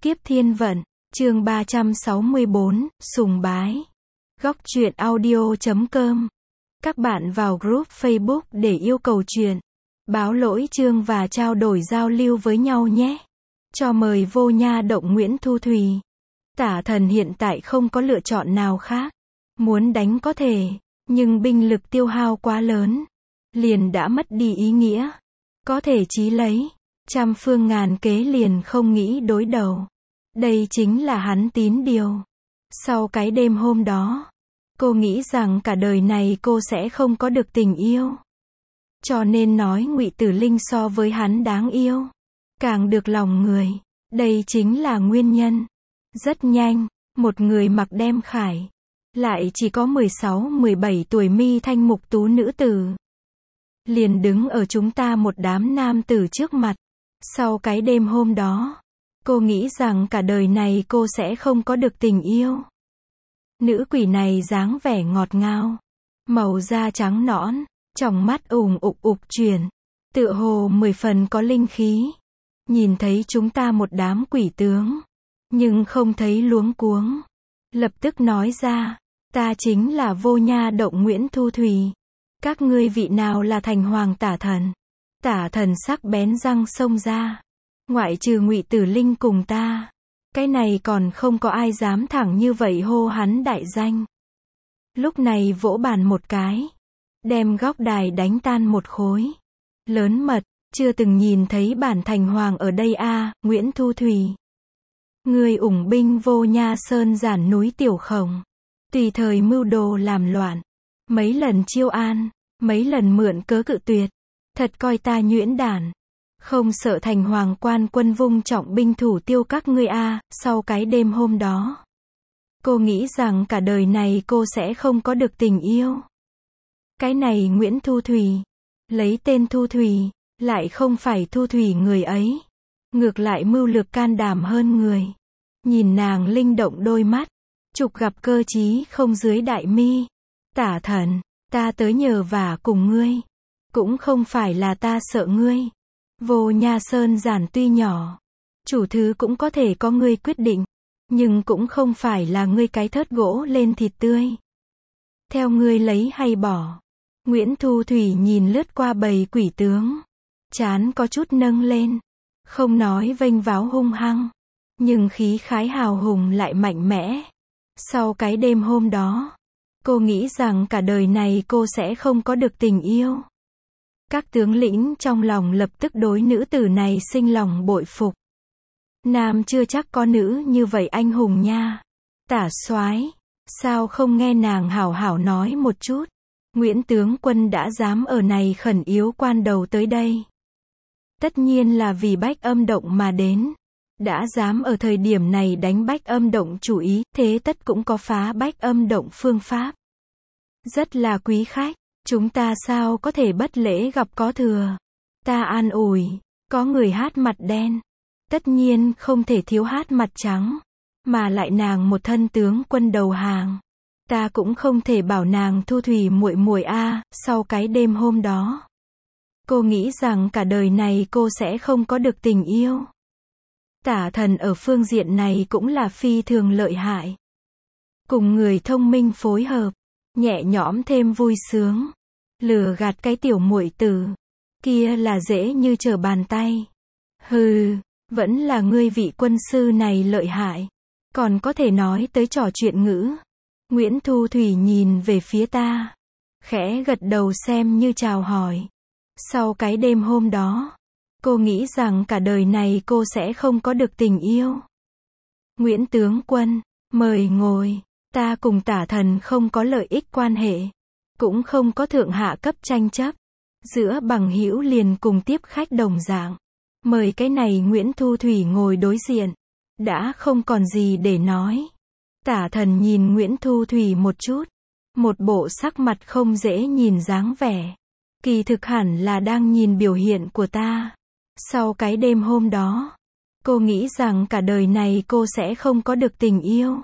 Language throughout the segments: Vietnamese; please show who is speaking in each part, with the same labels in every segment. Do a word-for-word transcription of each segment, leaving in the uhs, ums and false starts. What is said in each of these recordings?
Speaker 1: Kiếp thiên vận, chương ba trăm sáu mươi bốn, sùng bái. Góc truyện audio chấm com. Các bạn vào group Facebook để yêu cầu truyện, báo lỗi chương và trao đổi giao lưu với nhau nhé. Cho mời vô nha động Nguyễn Thu Thùy. Tả thần hiện tại không có lựa chọn nào khác. Muốn đánh có thể, nhưng binh lực tiêu hao quá lớn. Liền đã mất đi ý nghĩa. Có thể chí lấy. Trăm phương ngàn kế liền không nghĩ đối đầu. Đây chính là hắn tín điều. Sau cái đêm hôm đó, cô nghĩ rằng cả đời này cô sẽ không có được tình yêu. Cho nên nói Ngụy Tử Linh so với hắn đáng yêu. Càng được lòng người. Đây chính là nguyên nhân. Rất nhanh, một người mặc đem khải. Lại chỉ có mười sáu mười bảy tuổi mi thanh mục tú nữ tử. Liền đứng ở chúng ta một đám nam tử trước mặt. Sau cái đêm hôm đó, cô nghĩ rằng cả đời này cô sẽ không có được tình yêu. Nữ quỷ này dáng vẻ ngọt ngào, màu da trắng nõn, tròng mắt ủng ục ục chuyển, tựa hồ mười phần có linh khí. Nhìn thấy chúng ta một đám quỷ tướng, nhưng không thấy luống cuống. Lập tức nói ra, ta chính là vô nha động Nguyễn Thu Thùy. Các ngươi vị nào là thành hoàng tả thần? Tả thần sắc bén răng xông ra. Ngoại trừ Ngụy Tử Linh cùng ta. Cái này còn không có ai dám thẳng như vậy hô hắn đại danh. Lúc này vỗ bàn một cái. Đem góc đài đánh tan một khối. Lớn mật, chưa từng nhìn thấy bản thành hoàng ở đây a à, Nguyễn Thu Thùy. Người ủng binh vô nha sơn giản núi tiểu khổng. Tùy thời mưu đồ làm loạn. Mấy lần chiêu an, mấy lần mượn cớ cự tuyệt. Thật coi ta nhuyễn đản. Không sợ thành hoàng quan quân vung trọng binh thủ tiêu các ngươi a à, sau cái đêm hôm đó. Cô nghĩ rằng cả đời này cô sẽ không có được tình yêu. Cái này Nguyễn Thu Thùy. Lấy tên Thu Thùy, lại không phải Thu Thùy người ấy. Ngược lại mưu lược can đảm hơn người. Nhìn nàng linh động đôi mắt. Trục gặp cơ trí không dưới đại mi. Tả thần, ta tới nhờ vả cùng ngươi. Cũng không phải là ta sợ ngươi. Vô nha sơn giản tuy nhỏ. Chủ thứ cũng có thể có ngươi quyết định. Nhưng cũng không phải là ngươi cái thớt gỗ lên thịt tươi. Theo ngươi lấy hay bỏ. Nguyễn Thu Thùy nhìn lướt qua bầy quỷ tướng. Chán có chút nâng lên. Không nói vênh váo hung hăng. Nhưng khí khái hào hùng lại mạnh mẽ. Sau cái đêm hôm đó. Cô nghĩ rằng cả đời này cô sẽ không có được tình yêu. Các tướng lĩnh trong lòng lập tức đối nữ tử này sinh lòng bội phục. Nam chưa chắc có nữ như vậy anh hùng nha. Tả soái, sao không nghe nàng hảo hảo nói một chút. Nguyễn tướng quân đã dám ở này khẩn yếu quan đầu tới đây. Tất nhiên là vì Bách Âm Động mà đến. Đã dám ở thời điểm này đánh Bách Âm Động chủ ý, thế tất cũng có phá Bách Âm Động phương pháp. Rất là quý khách. Chúng ta sao có thể bất lễ gặp có thừa. Ta an ủi, có người hát mặt đen. Tất nhiên không thể thiếu hát mặt trắng. Mà lại nàng một thân tướng quân đầu hàng. Ta cũng không thể bảo nàng Thu Thùy muội muội a à, sau cái đêm hôm đó. Cô nghĩ rằng cả đời này cô sẽ không có được tình yêu. Tả thần ở phương diện này cũng là phi thường lợi hại. Cùng người thông minh phối hợp. Nhẹ nhõm thêm vui sướng. Lừa gạt cái tiểu muội tử. Kia là dễ như trở bàn tay. Hừ, vẫn là ngươi vị quân sư này lợi hại. Còn có thể nói tới trò chuyện ngữ. Nguyễn Thu Thùy nhìn về phía ta. Khẽ gật đầu xem như chào hỏi. Sau cái đêm hôm đó. Cô nghĩ rằng cả đời này cô sẽ không có được tình yêu. Nguyễn tướng quân, mời ngồi. Ta cùng tả thần không có lợi ích quan hệ. Cũng không có thượng hạ cấp tranh chấp. Giữa bằng hữu liền cùng tiếp khách đồng dạng. Mời cái này Nguyễn Thu Thùy ngồi đối diện. Đã không còn gì để nói. Tả thần nhìn Nguyễn Thu Thùy một chút. Một bộ sắc mặt không dễ nhìn dáng vẻ. Kỳ thực hẳn là đang nhìn biểu hiện của ta. Sau cái đêm hôm đó. Cô nghĩ rằng cả đời này cô sẽ không có được tình yêu.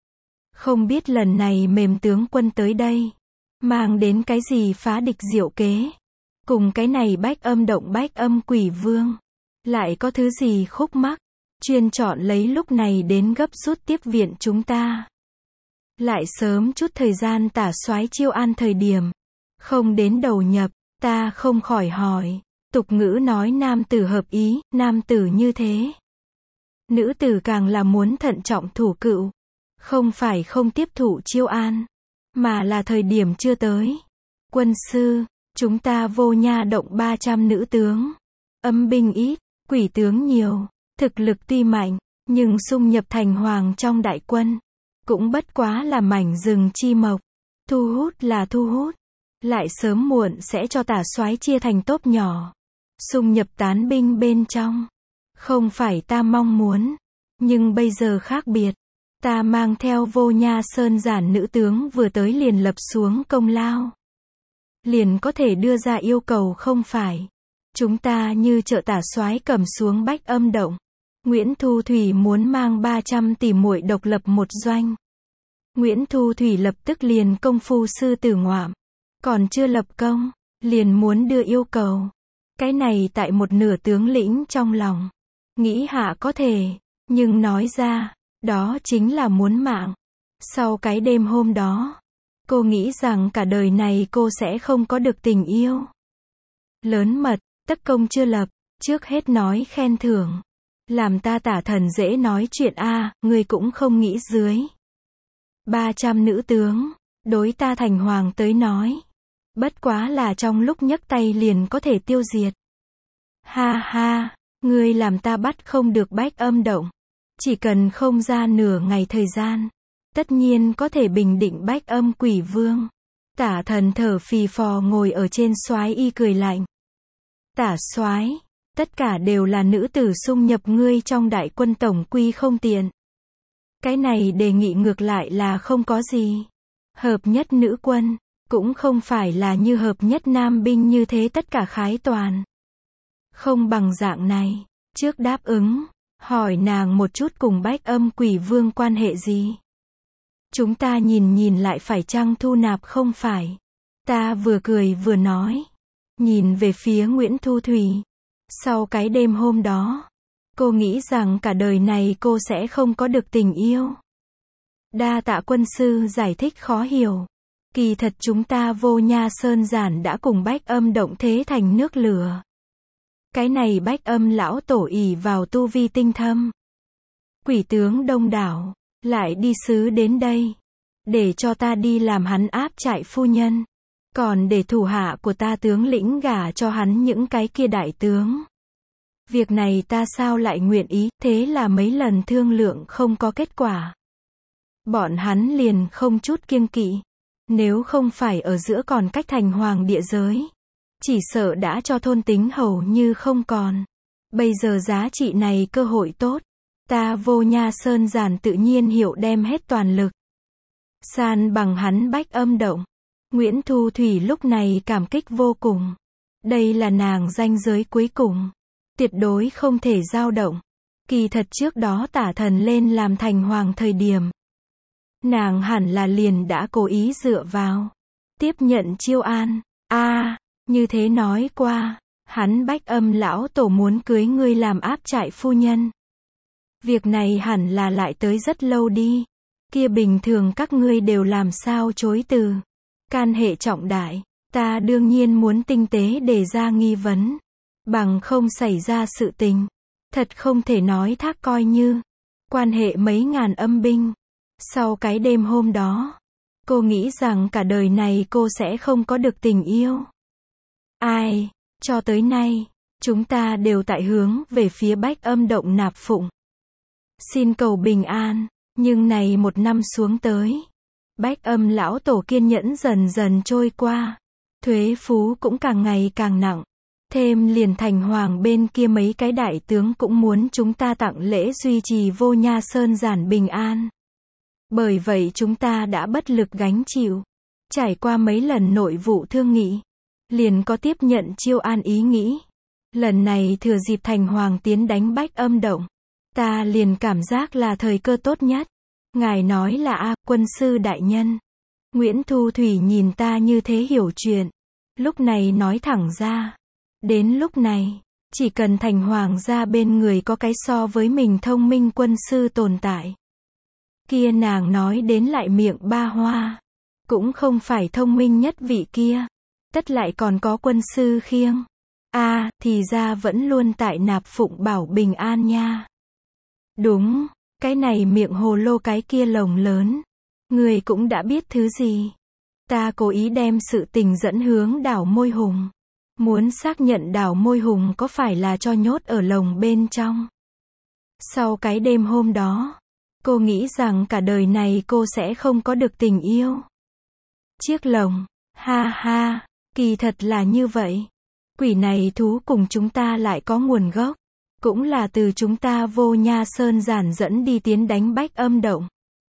Speaker 1: Không biết lần này mềm tướng quân tới đây. Mang đến cái gì phá địch diệu kế. Cùng cái này Bách Âm Động Bách Âm Quỷ Vương. Lại có thứ gì khúc mắc. chuyên chọn lấy lúc này đến gấp rút tiếp viện chúng ta. Lại sớm chút thời gian tả soái Chiêu An thời điểm, không đến đầu nhập, ta không khỏi hỏi, tục ngữ nói nam tử hợp ý, nam tử như thế. Nữ tử càng là muốn thận trọng thủ cựu, không phải không tiếp thụ Chiêu An, mà là thời điểm chưa tới. Quân sư, chúng ta vô nha động ba trăm nữ tướng, âm binh ít, quỷ tướng nhiều, thực lực tuy mạnh, nhưng xung nhập thành hoàng trong đại quân, cũng bất quá là mảnh rừng chi mộc, thu hút là thu hút, lại sớm muộn sẽ cho tả soái chia thành tốp nhỏ, xung nhập tán binh bên trong. Không phải ta mong muốn, nhưng bây giờ khác biệt, ta mang theo vô nha sơn giản nữ tướng vừa tới liền lập xuống công lao, liền có thể đưa ra yêu cầu không phải. Chúng ta như trợ tả soái cầm xuống Bách Âm động. Nguyễn Thu Thủy muốn mang ba trăm tỷ muội độc lập một doanh. Nguyễn Thu Thủy lập tức liền công phu sư tử ngoạm. Còn chưa lập công, liền muốn đưa yêu cầu. Cái này tại một nửa tướng lĩnh trong lòng. Nghĩ hạ có thể, nhưng nói ra, đó chính là muốn mạng. Sau cái đêm hôm đó, cô nghĩ rằng cả đời này cô sẽ không có được tình yêu. Lớn mật, tất công chưa lập, trước hết nói khen thưởng. Làm ta tả thần dễ nói chuyện a, à, ngươi cũng không nghĩ dưới. ba trăm nữ tướng, đối ta thành hoàng tới nói. Bất quá là trong lúc nhấc tay liền có thể tiêu diệt. Ha ha, ngươi làm ta bắt không được Bách Âm động. Chỉ cần không ra nửa ngày thời gian, tất nhiên có thể bình định Bách Âm quỷ vương. Tả thần thở phì phò ngồi ở trên soái y cười lạnh. Tả soái, tất cả đều là nữ tử xung nhập ngươi trong đại quân tổng quy không tiện. Cái này đề nghị ngược lại là không có gì. Hợp nhất nữ quân, cũng không phải là như hợp nhất nam binh như thế tất cả khái toàn. Không bằng dạng này, trước đáp ứng, hỏi nàng một chút cùng Bách Âm quỷ vương quan hệ gì. Chúng ta nhìn nhìn lại phải chăng thu nạp không phải. Ta vừa cười vừa nói. Nhìn về phía Nguyễn Thu Thủy. Sau cái đêm hôm đó, cô nghĩ rằng cả đời này cô sẽ không có được tình yêu. Đa tạ quân sư giải thích khó hiểu. Kỳ thật chúng ta vô nha sơn giản đã cùng Bách Âm động thế thành nước lửa. Cái này Bách Âm lão tổ ỷ vào tu vi tinh thâm. Quỷ tướng đông đảo, lại đi sứ đến đây. Để cho ta đi làm hắn áp trại phu nhân. Còn để thủ hạ của ta tướng lĩnh gả cho hắn những cái kia đại tướng. Việc này ta sao lại nguyện ý, thế là mấy lần thương lượng không có kết quả. Bọn hắn liền không chút kiêng kỵ. Nếu không phải ở giữa còn cách thành hoàng địa giới, chỉ sợ đã cho thôn tính hầu như không còn. Bây giờ giá trị này cơ hội tốt. Ta vô nha sơn giản tự nhiên hiểu đem hết toàn lực. San bằng hắn Bách Âm động. Nguyễn Thu Thủy lúc này cảm kích vô cùng. Đây là nàng ranh giới cuối cùng. Tuyệt đối không thể dao động. Kỳ thật trước đó tả thần lên làm thành hoàng thời điểm. Nàng hẳn là liền đã cố ý dựa vào. Tiếp nhận Chiêu An. a à, như thế nói qua. Hắn Bách Âm lão tổ muốn cưới ngươi làm áp trại phu nhân. Việc này hẳn là lại tới rất lâu đi. Kia bình thường các ngươi đều làm sao chối từ. Can hệ trọng đại, ta đương nhiên muốn tinh tế đề ra nghi vấn. Bằng không xảy ra sự tình. Thật không thể nói thác coi như. Quan hệ mấy ngàn âm binh. Sau cái đêm hôm đó, cô nghĩ rằng cả đời này cô sẽ không có được tình yêu. Ai, cho tới nay, chúng ta đều tại hướng về phía Bách Âm động nạp phụng. Xin cầu bình an, nhưng này một năm xuống tới. Bách Âm lão tổ kiên nhẫn dần dần trôi qua. Thuế phú cũng càng ngày càng nặng. Thêm liền thành hoàng bên kia mấy cái đại tướng cũng muốn chúng ta tặng lễ duy trì vô nha sơn giản bình an. Bởi vậy chúng ta đã bất lực gánh chịu. Trải qua mấy lần nội vụ thương nghị. Liền có tiếp nhận Chiêu An ý nghĩ. Lần này thừa dịp thành hoàng tiến đánh Bách Âm động. Ta liền cảm giác là thời cơ tốt nhất. Ngài nói là a, quân sư đại nhân. Nguyễn Thu Thủy nhìn ta như thế hiểu chuyện. Lúc này nói thẳng ra. Đến lúc này, Chỉ cần thành hoàng gia bên người có cái so với mình thông minh quân sư tồn tại. Kia nàng nói đến lại miệng ba hoa. Cũng không phải thông minh nhất vị kia. Tất lại còn có quân sư khiêng. a à, thì ra vẫn luôn tại Nạp Phụng Bảo bình an nha. Đúng, cái này miệng hồ lô cái kia lồng lớn. Người cũng đã biết thứ gì. Ta cố ý đem sự tình dẫn hướng đảo Môi Hùng. Muốn xác nhận đảo Môi Hùng có phải là cho nhốt ở lồng bên trong. Sau cái đêm hôm đó, cô nghĩ rằng cả đời này cô sẽ không có được tình yêu. Chiếc lồng, ha ha, kỳ thật là như vậy. Quỷ này thú cùng chúng ta lại có nguồn gốc. Cũng là từ chúng ta Vô Nha Sơn giản dẫn đi tiến đánh Bách Âm Động.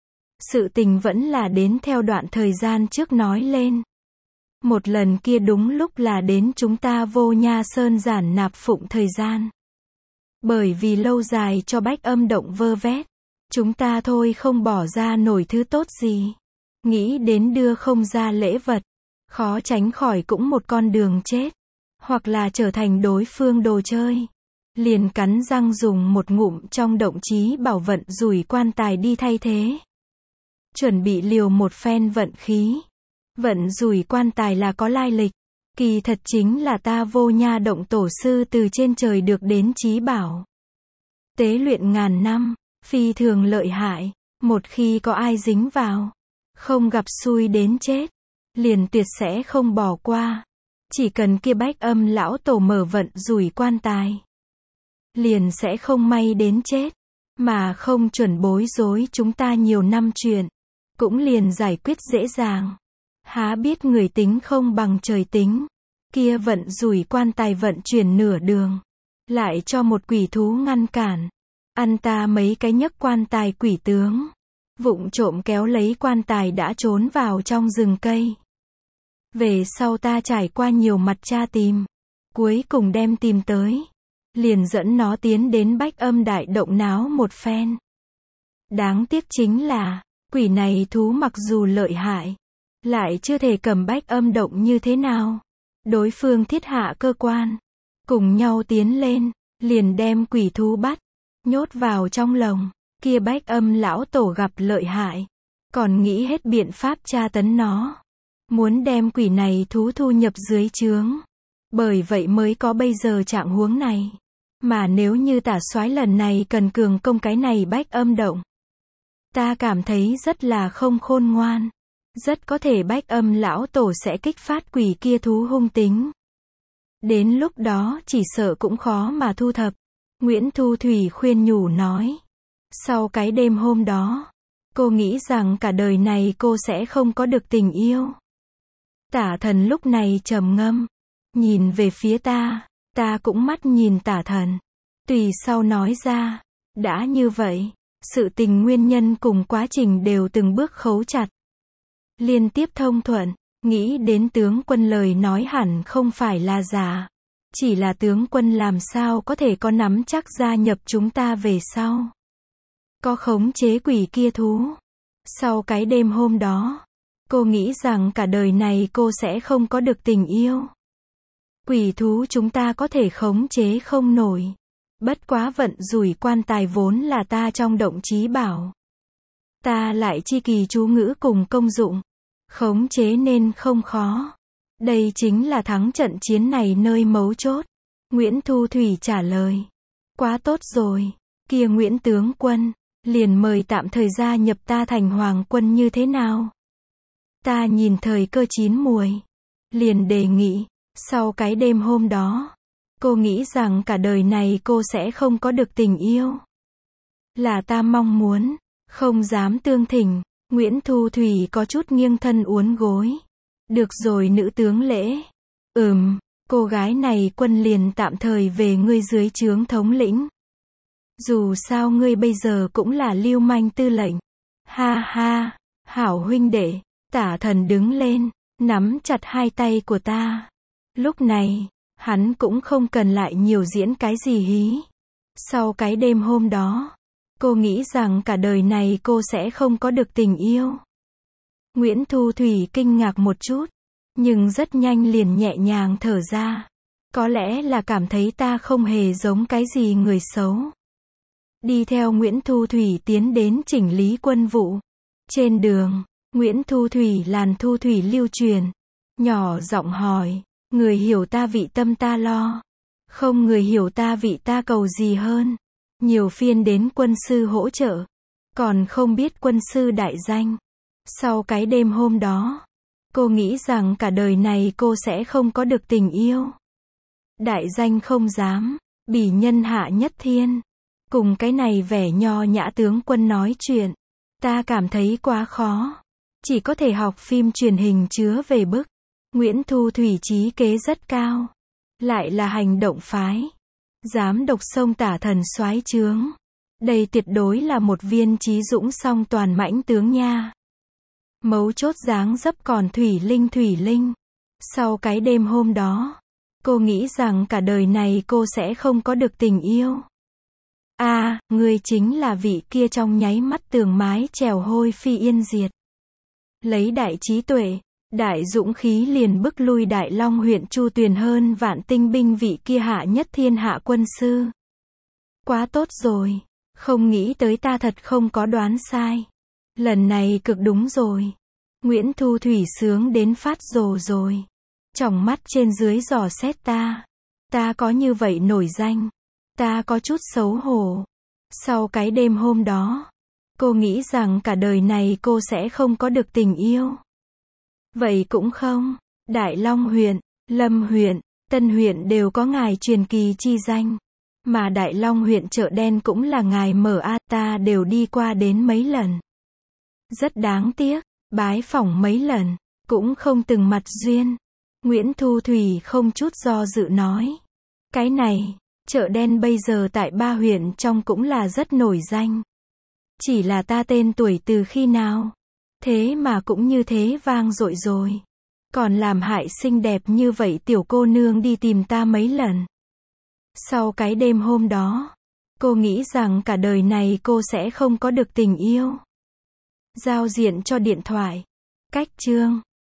Speaker 1: Sự tình vẫn là đến theo đoạn thời gian trước nói lên. Một lần kia đúng lúc là đến chúng ta Vô Nha Sơn giản nạp phụng thời gian. Bởi vì lâu dài cho Bách Âm Động vơ vét. Chúng ta thôi không bỏ ra nổi thứ tốt gì. Nghĩ đến đưa không ra lễ vật. Khó tránh khỏi cũng một con đường chết. Hoặc là trở thành đối phương đồ chơi. Liền cắn răng dùng một ngụm trong động chí bảo vận rủi quan tài đi thay thế. Chuẩn bị liều một phen vận khí. Vận rủi quan tài là có lai lịch. Kỳ thật chính là ta Vô Nha Động tổ sư từ trên trời được đến chí bảo. Tế luyện ngàn năm, phi thường lợi hại. Một khi có ai dính vào, không gặp xui đến chết, liền tuyệt sẽ không bỏ qua. Chỉ cần kia Bách Âm lão tổ mở vận rủi quan tài, liền sẽ không may đến chết, mà không chuẩn bối rối chúng ta nhiều năm chuyện, cũng liền giải quyết dễ dàng. Há biết người tính không bằng trời tính, kia vận rủi quan tài vận chuyển nửa đường, lại cho một quỷ thú ngăn cản, ăn ta mấy cái nhấc quan tài quỷ tướng, vụng trộm kéo lấy quan tài đã trốn vào trong rừng cây. Về sau ta trải qua nhiều mặt tra tìm, cuối cùng đem tìm tới, liền dẫn nó tiến đến Bách Âm Đại Động náo một phen. Đáng tiếc chính là, quỷ này thú mặc dù lợi hại, lại chưa thể cầm Bách Âm Động như thế nào. Đối phương thiết hạ cơ quan, cùng nhau tiến lên, liền đem quỷ thú bắt, nhốt vào trong lồng. Kia Bách Âm lão tổ gặp lợi hại, còn nghĩ hết biện pháp tra tấn nó, muốn đem quỷ này thú thu nhập dưới trướng. Bởi vậy mới có bây giờ trạng huống này. Mà nếu như tả soái lần này cần cường công cái này Bách Âm Động, ta cảm thấy rất là không khôn ngoan. Rất có thể Bách Âm lão tổ sẽ kích phát quỷ kia thú hung tính. Đến lúc đó chỉ sợ cũng khó mà thu thập. Nguyễn Thu Thủy khuyên nhủ nói. Sau cái đêm hôm đó, cô nghĩ rằng cả đời này cô sẽ không có được tình yêu. Tả Thần lúc này trầm ngâm, nhìn về phía ta, ta cũng mắt nhìn Tả Thần. Tùy sau nói ra, đã như vậy, sự tình nguyên nhân cùng quá trình đều từng bước khấu chặt. Liên tiếp thông thuận, nghĩ đến tướng quân lời nói hẳn không phải là giả. Chỉ là tướng quân làm sao có thể có nắm chắc gia nhập chúng ta về sau. Có khống chế quỷ kia thú. Sau cái đêm hôm đó, cô nghĩ rằng cả đời này cô sẽ không có được tình yêu. Quỷ thú chúng ta có thể khống chế không nổi. Bất quá vận rủi quan tài vốn là ta trong động chí bảo. Ta lại chi kỳ chú ngữ cùng công dụng. Khống chế nên không khó. Đây chính là thắng trận chiến này nơi mấu chốt. Nguyễn Thu Thủy trả lời. Quá tốt rồi. Kia Nguyễn tướng quân, liền mời tạm thời gia nhập ta thành hoàng quân như thế nào? Ta nhìn thời cơ chín muồi, liền đề nghị. Sau cái đêm hôm đó, cô nghĩ rằng cả đời này cô sẽ không có được tình yêu. Là ta mong muốn, không dám tương thỉnh. Nguyễn Thu Thủy có chút nghiêng thân uốn gối. Được rồi nữ tướng lễ. Ừm, cô gái này quân liền tạm thời về ngươi dưới trướng thống lĩnh. Dù sao ngươi bây giờ cũng là lưu manh tư lệnh. Ha ha, hảo huynh đệ. Tả Thần đứng lên, nắm chặt hai tay của ta. Lúc này, hắn cũng không cần lại nhiều diễn cái gì hí. Sau cái đêm hôm đó, cô nghĩ rằng cả đời này cô sẽ không có được tình yêu. Nguyễn Thu Thủy kinh ngạc một chút, nhưng rất nhanh liền nhẹ nhàng thở ra. Có lẽ là cảm thấy ta không hề giống cái gì người xấu. Đi theo Nguyễn Thu Thủy tiến đến chỉnh lý quân vụ. Trên đường, Nguyễn Thu Thủy làn thu thủy lưu truyền. Nhỏ giọng hỏi, người hiểu ta vị tâm ta lo. Không người hiểu ta vị ta cầu gì hơn. Nhiều phiên đến quân sư hỗ trợ. Còn không biết quân sư đại danh. Sau cái đêm hôm đó, cô nghĩ rằng cả đời này cô sẽ không có được tình yêu. Đại danh không dám, bỉ nhân hạ nhất thiên. Cùng cái này vẻ nho nhã tướng quân nói chuyện. Ta cảm thấy quá khó. Chỉ có thể học phim truyền hình chứa về bức. Nguyễn Thu Thủy trí kế rất cao. Lại là hành động phái. Dám độc sông tả thần soái trướng. Đây tuyệt đối là một viên trí dũng song toàn mãnh tướng nha. Mấu chốt dáng dấp còn thủy linh thủy linh. Sau cái đêm hôm đó, cô nghĩ rằng cả đời này cô sẽ không có được tình yêu. À, ngươi chính là vị kia trong nháy mắt tường mái trèo hôi phi yên diệt. Lấy đại trí tuệ, đại dũng khí liền bức lui Đại Long huyện Chu Tuyền hơn vạn tinh binh vị kia hạ nhất thiên hạ quân sư. Quá tốt rồi, không nghĩ tới ta thật không có đoán sai. Lần này cực đúng rồi. Nguyễn Thu Thủy sướng đến phát rồ rồi. Tròng mắt trên dưới dò xét ta. Ta có như vậy nổi danh. Ta có chút xấu hổ. Sau cái đêm hôm đó, cô nghĩ rằng cả đời này cô sẽ không có được tình yêu. Vậy cũng không. Đại Long huyện, Lâm huyện, Tân huyện đều có ngài truyền kỳ chi danh. Mà Đại Long huyện Chợ Đen cũng là ngài mở a, ta đều đi qua đến mấy lần. Rất đáng tiếc, bái phỏng mấy lần, cũng không từng mặt duyên. Nguyễn Thu Thủy không chút do dự nói. Cái này, Chợ Đen bây giờ tại ba huyện trong cũng là rất nổi danh. Chỉ là ta tên tuổi từ khi nào? Thế mà cũng như thế vang dội rồi. Còn làm hại xinh đẹp như vậy tiểu cô nương đi tìm ta mấy lần. Sau cái đêm hôm đó, cô nghĩ rằng cả đời này cô sẽ không có được tình yêu. Giao diện cho điện thoại. Cách chương